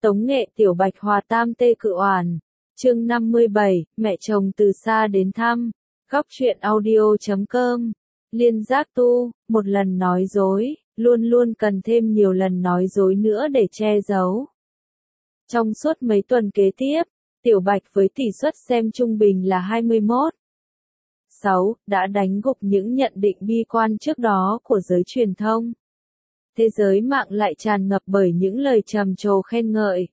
Tống nghệ Tiểu Bạch hòa tam tê cự oản. Chương 57, mẹ chồng từ xa đến thăm. Góc truyện audio.com. Liên giác tu, một lần nói dối, luôn luôn cần thêm nhiều lần nói dối nữa để che giấu. Trong suốt mấy tuần kế tiếp, Tiểu Bạch với tỷ suất xem trung bình là 21,6 đã đánh gục những nhận định bi quan trước đó của giới truyền thông. Thế giới mạng lại tràn ngập bởi những lời trầm trồ khen ngợi.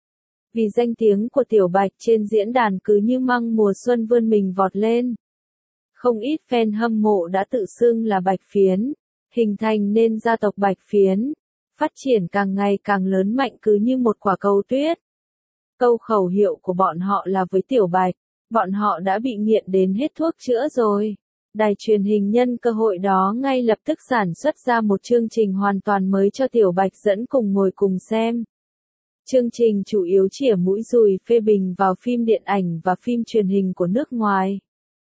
Vì danh tiếng của Tiểu Bạch trên diễn đàn cứ như măng mùa xuân vươn mình vọt lên. Không ít fan hâm mộ đã tự xưng là Bạch Phiến, hình thành nên gia tộc Bạch Phiến, phát triển càng ngày càng lớn mạnh cứ như một quả cầu tuyết. Câu khẩu hiệu của bọn họ là với Tiểu Bạch, bọn họ đã bị nghiện đến hết thuốc chữa rồi. Đài truyền hình nhân cơ hội đó ngay lập tức sản xuất ra một chương trình hoàn toàn mới cho Tiểu Bạch dẫn cùng ngồi cùng xem. Chương trình chủ yếu chĩa mũi dùi phê bình vào phim điện ảnh và phim truyền hình của nước ngoài.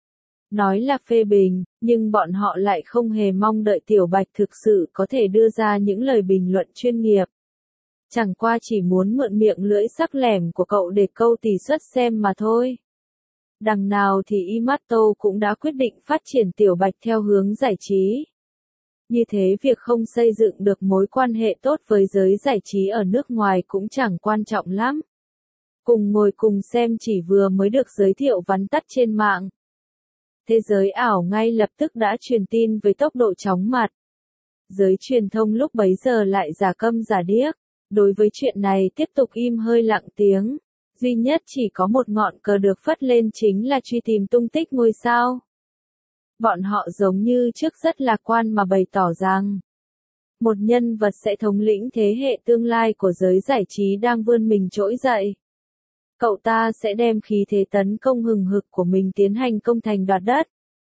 Nói là phê bình, nhưng bọn họ lại không hề mong đợi Tiểu Bạch thực sự có thể đưa ra những lời bình luận chuyên nghiệp. Chẳng qua chỉ muốn mượn miệng lưỡi sắc lẻm của cậu để câu tỷ suất xem mà thôi. Đằng nào thì Imato cũng đã quyết định phát triển Tiểu Bạch theo hướng giải trí. Như thế việc không xây dựng được mối quan hệ tốt với giới giải trí ở nước ngoài cũng chẳng quan trọng lắm. Cùng ngồi cùng xem chỉ vừa mới được giới thiệu vắn tắt trên mạng. Thế giới ảo ngay lập tức đã truyền tin với tốc độ chóng mặt. Giới truyền thông lúc bấy giờ lại giả câm giả điếc. Đối với chuyện này tiếp tục im hơi lặng tiếng. Duy nhất chỉ có một ngọn cờ được phất lên chính là truy tìm tung tích ngôi sao. Bọn họ giống như trước rất lạc quan mà bày tỏ rằng một nhân vật sẽ thống lĩnh thế hệ tương lai của giới giải trí đang vươn mình trỗi dậy. Cậu ta sẽ đem khí thế tấn công hừng hực của mình tiến hành công thành đoạt đất.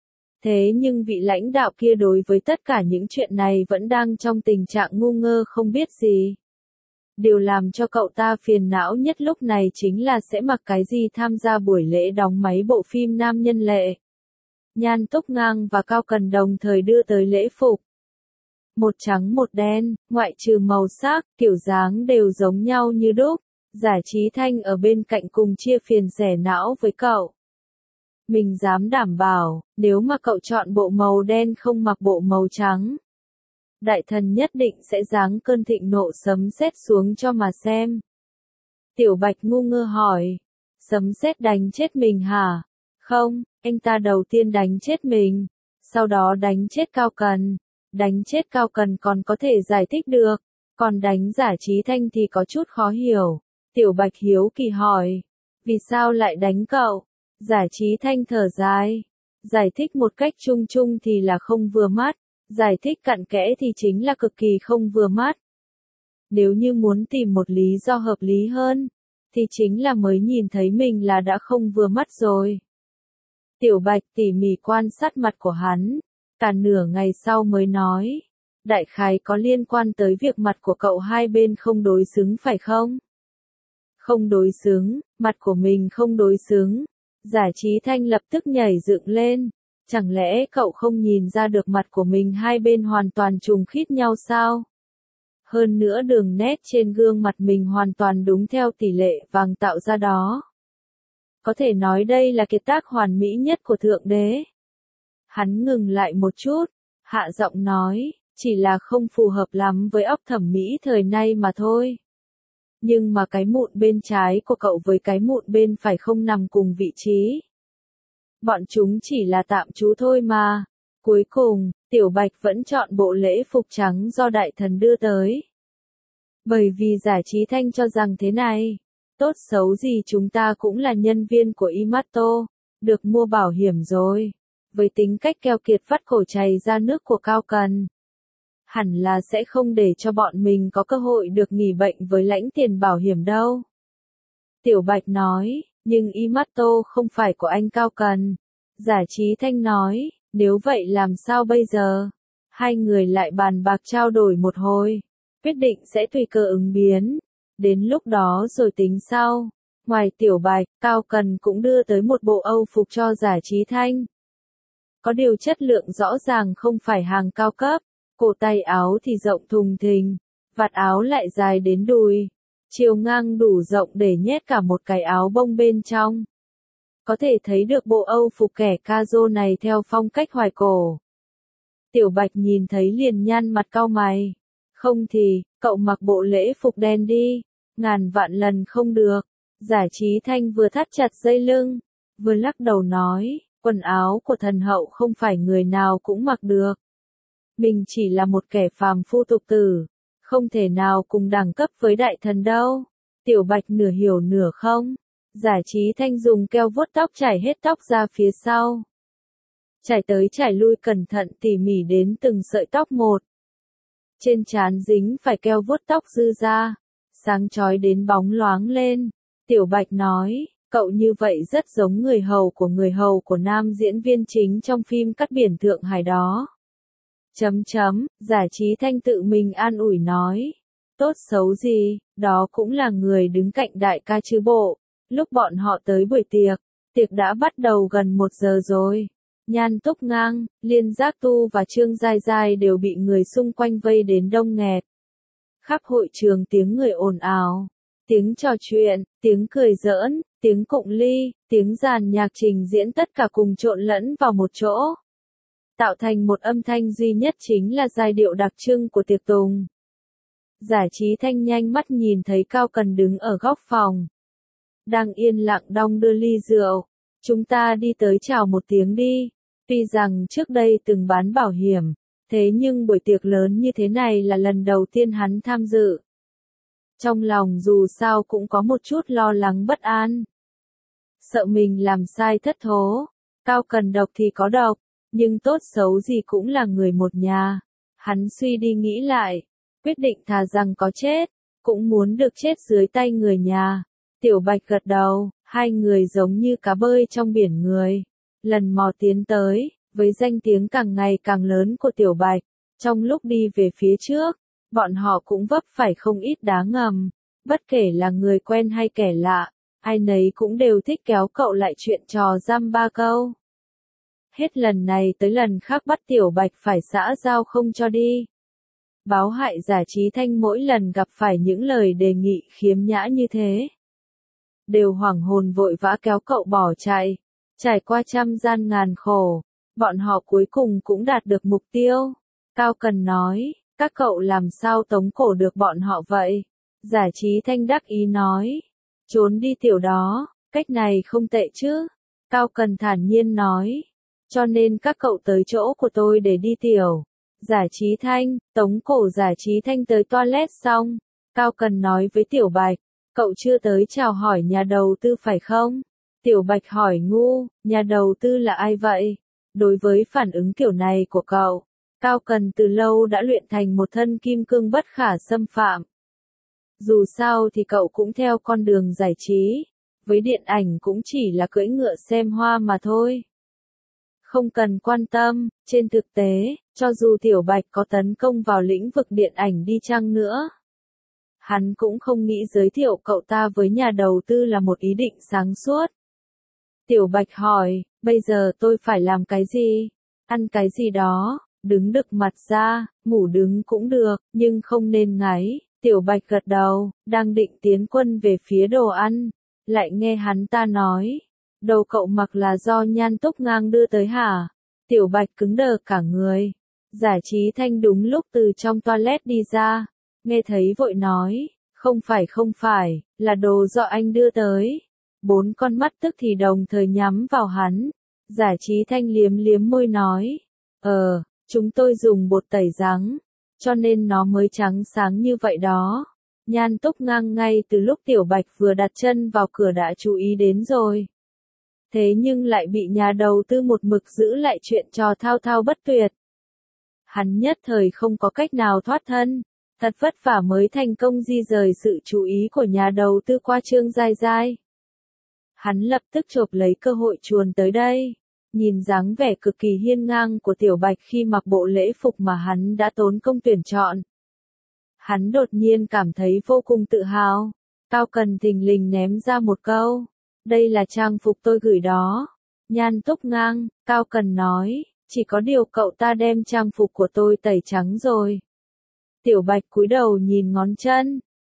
Thế nhưng vị lãnh đạo kia đối với tất cả những chuyện này vẫn đang trong tình trạng ngu ngơ không biết gì. Điều làm cho cậu ta phiền não nhất lúc này chính là sẽ mặc cái gì tham gia buổi lễ đóng máy bộ phim Nam Nhân Lệ. Nhan Túc Ngang và Cao Cần đồng thời đưa tới lễ phục. Một trắng một đen, ngoại trừ màu sắc, kiểu dáng đều giống nhau như đúc. Giải Trí Thanh ở bên cạnh cùng chia phiền rẻ não với cậu. Mình dám đảm bảo, nếu mà cậu chọn bộ màu đen không mặc bộ màu trắng, đại thần nhất định sẽ giáng cơn thịnh nộ sấm sét xuống cho mà xem. Tiểu Bạch ngu ngơ hỏi, sấm sét đánh chết mình hả? Không, anh ta đầu tiên đánh chết mình, sau đó đánh chết Cao Cần. Đánh chết Cao Cần còn có thể giải thích được, còn đánh Giải Trí Thanh thì có chút khó hiểu. Tiểu Bạch hiếu kỳ hỏi, vì sao lại đánh cậu? Giải Trí Thanh thở dài, giải thích một cách chung chung thì là không vừa mắt. Giải thích cặn kẽ thì chính là cực kỳ không vừa mắt. Nếu như muốn tìm một lý do hợp lý hơn, thì chính là mới nhìn thấy mình là đã không vừa mắt rồi. Tiểu Bạch tỉ mỉ quan sát mặt của hắn, cả nửa ngày sau mới nói, đại khái có liên quan tới việc mặt của cậu hai bên không đối xứng phải không? Không đối xứng, mặt của mình không đối xứng. Giải Trí Thanh lập tức nhảy dựng lên. Chẳng lẽ cậu không nhìn ra được mặt của mình hai bên hoàn toàn trùng khít nhau sao? Hơn nữa đường nét trên gương mặt mình hoàn toàn đúng theo tỷ lệ vàng tạo ra đó. Có thể nói đây là kiệt tác hoàn mỹ nhất của Thượng Đế. Hắn ngừng lại một chút, hạ giọng nói, chỉ là không phù hợp lắm với óc thẩm mỹ thời nay mà thôi. Nhưng mà cái mụn bên trái của cậu với cái mụn bên phải không nằm cùng vị trí. Bọn chúng chỉ là tạm trú thôi mà. Cuối cùng, Tiểu Bạch vẫn chọn bộ lễ phục trắng do đại thần đưa tới. Bởi vì Giải Trí Thanh cho rằng thế này, tốt xấu gì chúng ta cũng là nhân viên của Imato, được mua bảo hiểm rồi. Với tính cách keo kiệt vắt cổ chày ra nước của Cao Cần, hẳn là sẽ không để cho bọn mình có cơ hội được nghỉ bệnh với lãnh tiền bảo hiểm đâu. Tiểu Bạch nói, nhưng Imato không phải của anh Cao Cần. Giải Trí Thanh nói, nếu vậy làm sao bây giờ? Hai người lại bàn bạc trao đổi một hồi, quyết định sẽ tùy cơ ứng biến. Đến lúc đó rồi tính sau. Ngoài Tiểu Bạch, Cao Cần cũng đưa tới một bộ Âu phục cho Giải Trí Thanh. Có điều chất lượng rõ ràng không phải hàng cao cấp. Cổ tay áo thì rộng thùng thình, vạt áo lại dài đến đùi. chiều ngang đủ rộng để nhét cả một cái áo bông bên trong. Có thể thấy được bộ Âu phục kẻ ca-rô này theo phong cách hoài cổ. Tiểu Bạch nhìn thấy liền nhăn mặt cau mày. Không thì, cậu mặc bộ lễ phục đen đi, ngàn vạn lần không được. Giả Chí Thanh vừa thắt chặt dây lưng, vừa lắc đầu nói, quần áo của thần hậu không phải người nào cũng mặc được. Mình chỉ là một kẻ phàm phu tục tử, không thể nào cùng đẳng cấp với đại thần đâu. Tiểu Bạch nửa hiểu nửa không. Giả Chí Thanh dùng keo vuốt tóc chải hết tóc ra phía sau. Chải tới chải lui cẩn thận tỉ mỉ đến từng sợi tóc một. Trên trán dính phải keo vuốt tóc dư ra, sáng chói đến bóng loáng lên. Tiểu Bạch nói, cậu như vậy rất giống người hầu của nam diễn viên chính trong phim Cắt Biển Thượng Hải đó. Giả Chí Thanh tự mình an ủi nói, tốt xấu gì, đó cũng là người đứng cạnh đại ca chứ bộ. Lúc bọn họ tới buổi tiệc đã bắt đầu gần 1 giờ rồi. Nhan Túc Ngang, Liên Giác Tu và Trương Giai Giai đều bị người xung quanh vây đến đông nghẹt. Khắp hội trường tiếng người ồn ào, tiếng trò chuyện, tiếng cười giỡn, tiếng cụng ly, tiếng dàn nhạc trình diễn tất cả cùng trộn lẫn vào một chỗ. Tạo thành một âm thanh duy nhất chính là giai điệu đặc trưng của tiệc tùng. Giả Chí Thanh nhanh mắt nhìn thấy Cao Cần đứng ở góc phòng. Đang yên lặng đong đưa ly rượu. Chúng ta đi tới chào một tiếng đi. Tuy rằng trước đây từng bán bảo hiểm, thế nhưng buổi tiệc lớn như thế này là lần đầu tiên hắn tham dự. Trong lòng dù sao cũng có một chút lo lắng bất an. Sợ mình làm sai thất thố. Cao Cần độc thì có độc, nhưng tốt xấu gì cũng là người một nhà. Hắn suy đi nghĩ lại, quyết định thà rằng có chết, cũng muốn được chết dưới tay người nhà. Tiểu Bạch gật đầu, hai người giống như cá bơi trong biển người. Lần mò tiến tới, với danh tiếng càng ngày càng lớn của Tiểu Bạch, trong lúc đi về phía trước, bọn họ cũng vấp phải không ít đá ngầm. Bất kể là người quen hay kẻ lạ, ai nấy cũng đều thích kéo cậu lại chuyện trò dăm ba câu. Hết lần này tới lần khác bắt Tiểu Bạch phải xã giao không cho đi. Báo hại Giả Chí Thanh mỗi lần gặp phải những lời đề nghị khiếm nhã như thế, đều hoảng hồn vội vã kéo cậu bỏ chạy. Trải qua trăm gian ngàn khổ, bọn họ cuối cùng cũng đạt được mục tiêu. Cao Cần nói, các cậu làm sao tống cổ được bọn họ vậy? Giả Chí Thanh đắc ý nói, trốn đi tiểu đó, cách này không tệ chứ. Cao Cần thản nhiên nói, cho nên các cậu tới chỗ của tôi để đi tiểu. Giả Chí Thanh, tống cổ Giả Chí Thanh tới toilet xong, Cao Cần nói với Tiểu Bạch, cậu chưa tới chào hỏi nhà đầu tư phải không? Tiểu Bạch hỏi ngu, nhà đầu tư là ai vậy? Đối với phản ứng kiểu này của cậu, Cao Cần từ lâu đã luyện thành một thân kim cương bất khả xâm phạm. Dù sao thì cậu cũng theo con đường giải trí, với điện ảnh cũng chỉ là cưỡi ngựa xem hoa mà thôi. Không cần quan tâm, trên thực tế, cho dù Tiểu Bạch có tấn công vào lĩnh vực điện ảnh đi chăng nữa, hắn cũng không nghĩ giới thiệu cậu ta với nhà đầu tư là một ý định sáng suốt. Tiểu Bạch hỏi, bây giờ tôi phải làm cái gì? Ăn cái gì đó, đứng đực mặt ra, ngủ đứng cũng được, nhưng không nên ngáy. Tiểu Bạch gật đầu, đang định tiến quân về phía đồ ăn, lại nghe hắn ta nói, đồ cậu mặc là do Nhan Túc Ngang đưa tới hả? Tiểu Bạch cứng đờ cả người. Giả Chí Thanh đúng lúc từ trong toilet đi ra, nghe thấy vội nói, không phải, là đồ do anh đưa tới. 4 con mắt tức thì đồng thời nhắm vào hắn. Giả Chí Thanh liếm liếm môi nói, chúng tôi dùng bột tẩy răng, cho nên nó mới trắng sáng như vậy đó. Nhan Túc Ngang ngay từ lúc Tiểu Bạch vừa đặt chân vào cửa đã chú ý đến rồi. Thế nhưng lại bị nhà đầu tư một mực giữ lại chuyện trò thao thao bất tuyệt. Hắn nhất thời không có cách nào thoát thân, thật vất vả mới thành công di rời sự chú ý của nhà đầu tư qua Trương Giai Giai. Hắn lập tức chộp lấy cơ hội chuồn tới đây, nhìn dáng vẻ cực kỳ hiên ngang của Tiểu Bạch khi mặc bộ lễ phục mà hắn đã tốn công tuyển chọn. Hắn đột nhiên cảm thấy vô cùng tự hào. Cao Cần thình lình ném ra một câu, đây là trang phục tôi gửi đó. Nhan Túc Ngang, Cao Cần nói, chỉ có điều cậu ta đem trang phục của tôi tẩy trắng rồi. Tiểu Bạch cúi đầu nhìn ngón chân,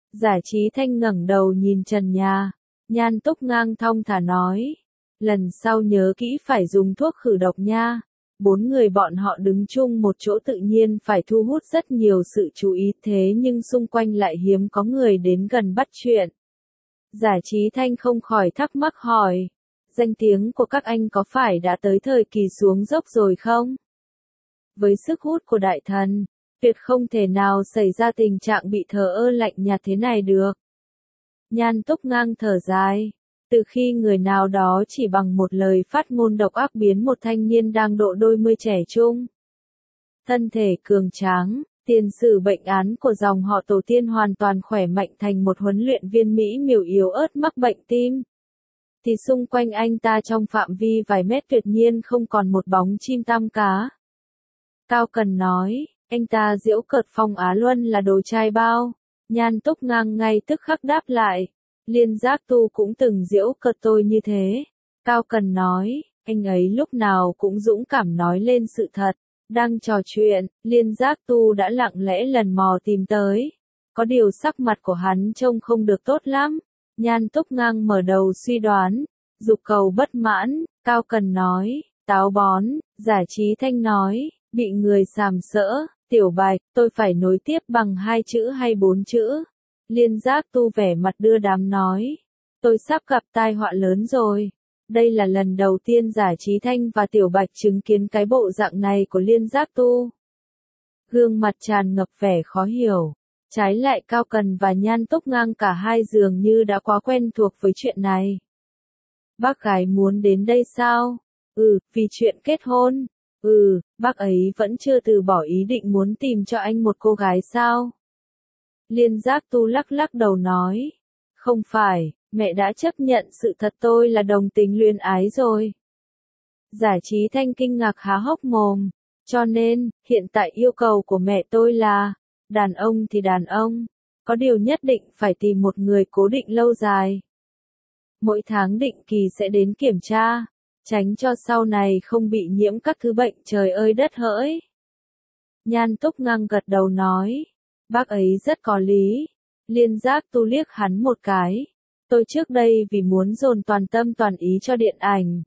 Giả Chí Thanh ngẩng đầu nhìn trần nhà. Nhan Túc Ngang thong thả nói. Lần sau nhớ kỹ phải dùng thuốc khử độc nha. 4 người bọn họ đứng chung một chỗ tự nhiên phải thu hút rất nhiều sự chú ý, thế nhưng xung quanh lại hiếm có người đến gần bắt chuyện. Giả Chí Thanh không khỏi thắc mắc hỏi. Danh tiếng của các anh có phải đã tới thời kỳ xuống dốc rồi không? Với sức hút của đại thần, tuyệt không thể nào xảy ra tình trạng bị thờ ơ lạnh nhạt thế này được. Nhan Túc Ngang thở dài. Từ khi người nào đó chỉ bằng một lời phát ngôn độc ác biến một thanh niên đang độ đôi mươi trẻ trung, thân thể cường tráng, tiền sử bệnh án của dòng họ tổ tiên hoàn toàn khỏe mạnh thành một huấn luyện viên Mỹ miều yếu ớt mắc bệnh tim, thì xung quanh anh ta trong phạm vi vài mét tuyệt nhiên không còn một bóng chim tam cá. Cao Cần nói, anh ta giễu cợt Phong Á Luân là đồ trai bao. Nhan Túc Ngang ngay tức khắc đáp lại. Liên Giác Tu cũng từng giễu cợt tôi như thế. Cao Cần nói, anh ấy lúc nào cũng dũng cảm nói lên sự thật. Đang trò chuyện, Liên Giác Tu đã lặng lẽ lần mò tìm tới. Có điều sắc mặt của hắn trông không được tốt lắm. Nhan Túc Ngang mở đầu suy đoán. Dục cầu bất mãn, Cao Cần nói, táo bón. Giả Chí Thanh nói, bị người sàm sỡ. Tiểu Bạch, tôi phải nối tiếp bằng 2 chữ hay 4 chữ. Liên Giác Tu vẻ mặt đưa đám nói. Tôi sắp gặp tai họa lớn rồi. Đây là lần đầu tiên Giả Chí Thanh và Tiểu Bạch chứng kiến cái bộ dạng này của Liên Giác Tu. Gương mặt tràn ngập vẻ khó hiểu. Trái lại Cao Cần và Nhan Túc Ngang cả hai dường như đã quá quen thuộc với chuyện này. Bác gái muốn đến đây sao? Vì chuyện kết hôn. Bác ấy vẫn chưa từ bỏ ý định muốn tìm cho anh một cô gái sao? Liên Giác Tu lắc lắc đầu nói. Không phải, mẹ đã chấp nhận sự thật tôi là đồng tính luyến ái rồi. Giả Chí Thanh kinh ngạc há hốc mồm. Cho nên, hiện tại yêu cầu của mẹ tôi là, đàn ông thì đàn ông, có điều nhất định phải tìm một người cố định lâu dài. Mỗi tháng định kỳ sẽ đến kiểm tra, tránh cho sau này không bị nhiễm các thứ bệnh trời ơi đất hỡi. Nhan Túc Ngang gật đầu nói, bác ấy rất có lý. Liên Giác Tu liếc hắn một cái. Tôi trước đây vì muốn dồn toàn tâm toàn ý cho điện ảnh,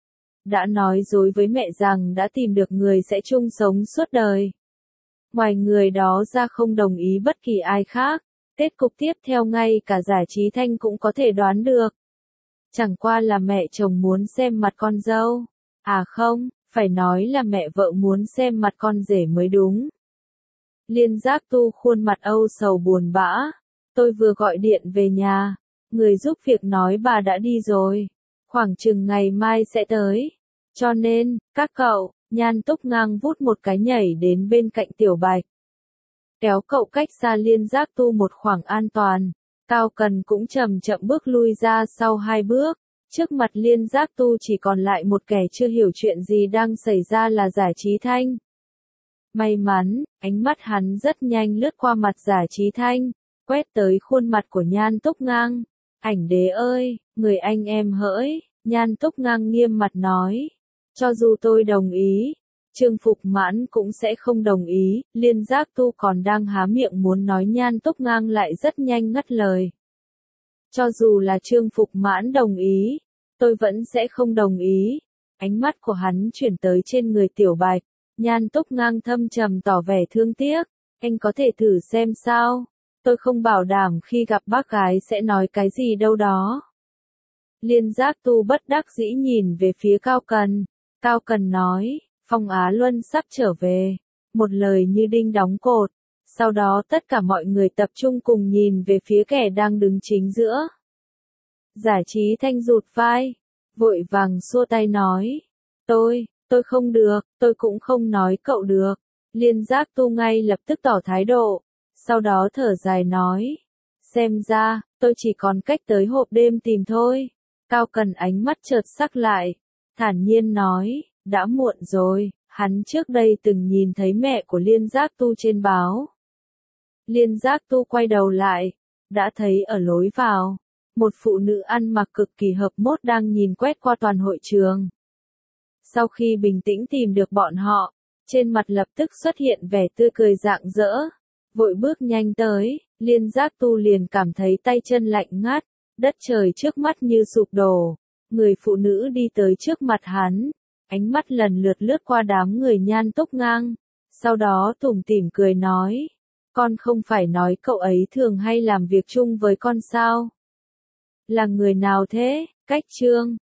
đã nói dối với mẹ rằng đã tìm được người sẽ chung sống suốt đời. Ngoài người đó ra không đồng ý bất kỳ ai khác. Kết cục tiếp theo ngay cả Giả Chí Thanh cũng có thể đoán được. Chẳng qua là mẹ chồng muốn xem mặt con dâu. À không, phải nói là mẹ vợ muốn xem mặt con rể mới đúng. Liên Giác Tu khuôn mặt âu sầu buồn bã. Tôi vừa gọi điện về nhà. Người giúp việc nói bà đã đi rồi. Khoảng chừng ngày mai sẽ tới. Cho nên, các cậu, Nhan Túc Ngang vút một cái nhảy đến bên cạnh Tiểu Bạch. Kéo cậu cách xa Liên Giác Tu một khoảng an toàn. Cao Cần cũng chậm chậm bước lui ra sau 2 bước. Trước mặt Liên Giác Tu chỉ còn lại một kẻ chưa hiểu chuyện gì đang xảy ra là Giả Chí Thanh. May mắn, ánh mắt hắn rất nhanh lướt qua mặt Giả Chí Thanh, quét tới khuôn mặt của Nhan Túc Ngang. Ảnh đế ơi, người anh em hỡi, Nhan Túc Ngang nghiêm mặt nói. Cho dù tôi đồng ý, Trương Phục Mãn cũng sẽ không đồng ý. Liên Giác Tu còn đang há miệng muốn nói, Nhan Túc Ngang lại rất nhanh ngắt lời. Cho dù là Trương Phục Mãn đồng ý, tôi vẫn sẽ không đồng ý. Ánh mắt của hắn chuyển tới trên người Tiểu Bạch. Nhan Túc Ngang thâm trầm tỏ vẻ thương tiếc. Anh có thể thử xem sao. Tôi không bảo đảm khi gặp bác gái sẽ nói cái gì đâu đó. Liên Giác Tu bất đắc dĩ nhìn về phía Cao Cần. Cao Cần nói, Phong Á Luân sắp trở về. Một lời như đinh đóng cột. Sau đó tất cả mọi người tập trung cùng nhìn về phía kẻ đang đứng chính giữa. Giả Chí Thanh rụt vai, vội vàng xua tay nói. Tôi không được, tôi cũng không nói cậu được. Liên Giác Tu ngay lập tức tỏ thái độ. Sau đó thở dài nói. Xem ra, tôi chỉ còn cách tới hộp đêm tìm thôi. Cao Cần ánh mắt chợt sắc lại. Thản nhiên nói, đã muộn rồi, hắn trước đây từng nhìn thấy mẹ của Liên Giác Tu trên báo. Liên Giác Tu quay đầu lại, đã thấy ở lối vào, một phụ nữ ăn mặc cực kỳ hợp mốt đang nhìn quét qua toàn hội trường. Sau khi bình tĩnh tìm được bọn họ, trên mặt lập tức xuất hiện vẻ tươi cười rạng rỡ, vội bước nhanh tới, Liên Giác Tu liền cảm thấy tay chân lạnh ngắt, đất trời trước mắt như sụp đổ. Người phụ nữ đi tới trước mặt hắn, ánh mắt lần lượt lướt qua đám người nhan túc ngang, sau đó tủm tỉm cười nói, con không phải nói cậu ấy thường hay làm việc chung với con sao? Là người nào thế? Cách Trương.